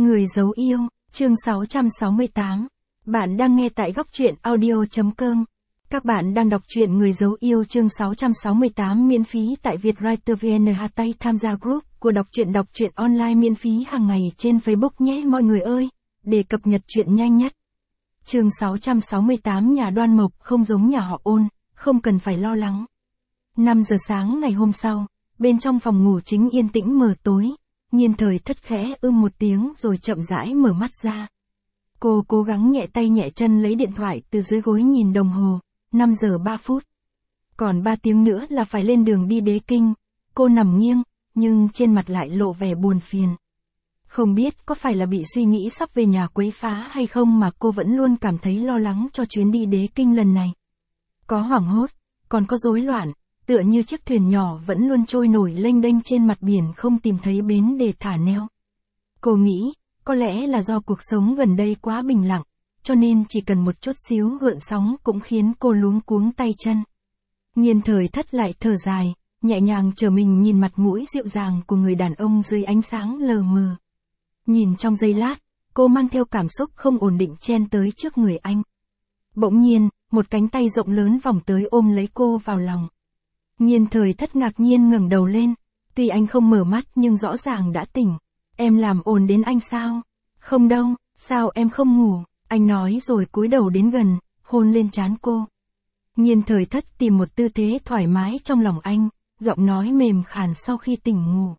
Người giấu yêu, chương 668. Bạn đang nghe tại góc truyện audio.com. Các bạn đang đọc truyện Người giấu yêu chương 668 miễn phí tại Vietwriter VN Hatay tham gia group của đọc truyện online miễn phí hàng ngày trên Facebook nhé mọi người ơi, để cập nhật truyện nhanh nhất. Chương 668 nhà Đoan Mộc không giống nhà họ Ôn, không cần phải lo lắng. 5 giờ sáng ngày hôm sau, bên trong phòng ngủ chính yên tĩnh mờ tối. Nhiên Thời Thất khẽ một tiếng rồi chậm rãi mở mắt ra. Cô cố gắng nhẹ tay nhẹ chân lấy điện thoại từ dưới gối nhìn đồng hồ, 5 giờ 3 phút. Còn 3 tiếng nữa là phải lên đường đi Đế Kinh. Cô nằm nghiêng, nhưng trên mặt lại lộ vẻ buồn phiền. Không biết có phải là bị suy nghĩ sắp về nhà quấy phá hay không mà cô vẫn luôn cảm thấy lo lắng cho chuyến đi Đế Kinh lần này. Có hoảng hốt, còn có rối loạn. Tựa như chiếc thuyền nhỏ vẫn luôn trôi nổi lênh đênh trên mặt biển không tìm thấy bến để thả neo. Cô nghĩ, có lẽ là do cuộc sống gần đây quá bình lặng, cho nên chỉ cần một chút xíu gợn sóng cũng khiến cô luống cuống tay chân. Nhiên Thời Thất lại thở dài, nhẹ nhàng trở mình nhìn mặt mũi dịu dàng của người đàn ông dưới ánh sáng lờ mờ. Nhìn trong giây lát, cô mang theo cảm xúc không ổn định chen tới trước người anh. Bỗng nhiên, một cánh tay rộng lớn vòng tới ôm lấy cô vào lòng. Nhiên Thời Thất ngạc nhiên ngẩng đầu lên, tuy anh không mở mắt nhưng rõ ràng đã tỉnh. Em làm ồn đến anh sao? Không đâu, sao em không ngủ? Anh nói rồi cúi đầu đến gần, hôn lên trán cô. Nhiên Thời Thất tìm một tư thế thoải mái trong lòng anh, giọng nói mềm khàn sau khi tỉnh ngủ.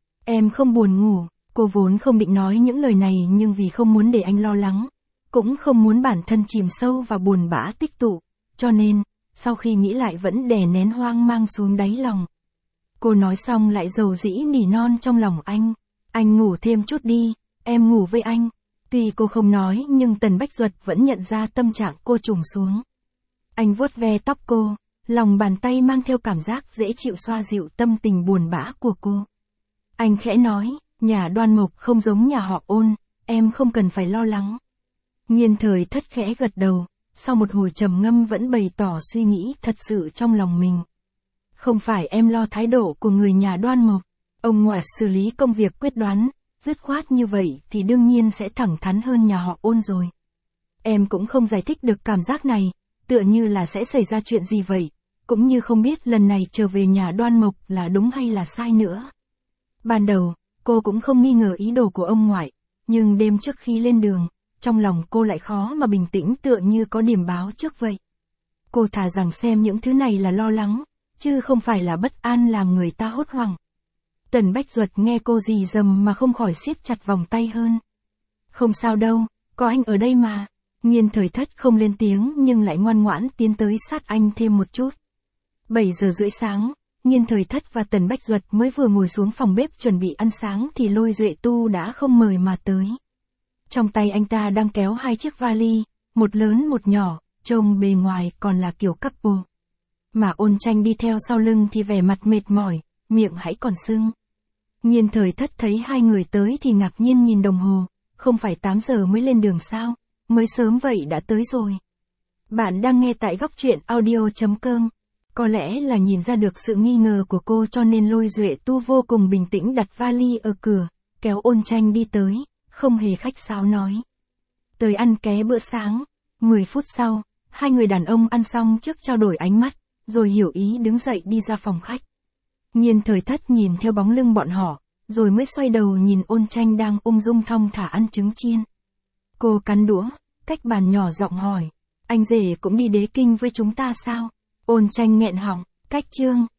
Em không buồn ngủ, cô vốn không định nói những lời này nhưng vì không muốn để anh lo lắng, cũng không muốn bản thân chìm sâu vào buồn bã tích tụ, cho nên sau khi nghĩ lại vẫn đè nén hoang mang xuống đáy lòng. Cô nói xong lại dầu dĩ nỉ non trong lòng anh ngủ thêm chút đi, em ngủ với anh. Tuy cô không nói nhưng Tần Bách Duật vẫn nhận ra tâm trạng cô trùng xuống. Anh vuốt ve tóc cô, lòng bàn tay mang theo cảm giác dễ chịu xoa dịu tâm tình buồn bã của cô. Anh khẽ nói, nhà Đoan Mộc không giống nhà họ Ôn, em không cần phải lo lắng. Nhiên Thời Thất khẽ gật đầu. Sau một hồi trầm ngâm vẫn bày tỏ suy nghĩ thật sự trong lòng mình. Không phải em lo thái độ của người nhà Đoan Mộc. Ông ngoại xử lý công việc quyết đoán, dứt khoát như vậy thì đương nhiên sẽ thẳng thắn hơn nhà họ Ôn rồi. Em cũng không giải thích được cảm giác này, tựa như là sẽ xảy ra chuyện gì vậy, cũng như không biết lần này trở về nhà Đoan Mộc là đúng hay là sai nữa. Ban đầu, cô cũng không nghi ngờ ý đồ của ông ngoại, nhưng đêm trước khi lên đường, trong lòng cô lại khó mà bình tĩnh tựa như có điểm báo trước vậy. Cô thà rằng xem những thứ này là lo lắng, chứ không phải là bất an làm người ta hốt hoảng. Tần Bách Duật nghe cô rì rầm mà không khỏi siết chặt vòng tay hơn. Không sao đâu, có anh ở đây mà. Nhiên Thời Thất không lên tiếng nhưng lại ngoan ngoãn tiến tới sát anh thêm một chút. 7 giờ rưỡi sáng, Nhiên Thời Thất và Tần Bách Duật mới vừa ngồi xuống phòng bếp chuẩn bị ăn sáng thì Lôi Duệ Tu đã không mời mà tới. Trong tay anh ta đang kéo 2 chiếc vali, một lớn một nhỏ, trông bề ngoài còn là kiểu couple. Mà Ôn Tranh đi theo sau lưng thì vẻ mặt mệt mỏi, miệng hãy còn sưng. Nhiên Thời Thất thấy hai người tới thì ngạc nhiên nhìn đồng hồ, không phải 8 giờ mới lên đường sao, mới sớm vậy đã tới rồi. Bạn đang nghe tại góc truyện audio.com. Có lẽ là nhìn ra được sự nghi ngờ của cô cho nên Lôi Duệ Tu vô cùng bình tĩnh đặt vali ở cửa, kéo Ôn Tranh đi tới. Không hề khách sáo nói. Tới ăn ké bữa sáng, 10 phút sau, hai người đàn ông ăn xong trước trao đổi ánh mắt, rồi hiểu ý đứng dậy đi ra phòng khách. Nhiên Thời Thất nhìn theo bóng lưng bọn họ, rồi mới xoay đầu nhìn Ôn Tranh đang ung dung thong thả ăn trứng chiên. Cô cắn đũa, cách bàn nhỏ giọng hỏi, anh rể cũng đi Đế Kinh với chúng ta sao? Ôn Tranh nghẹn họng, cách Trương,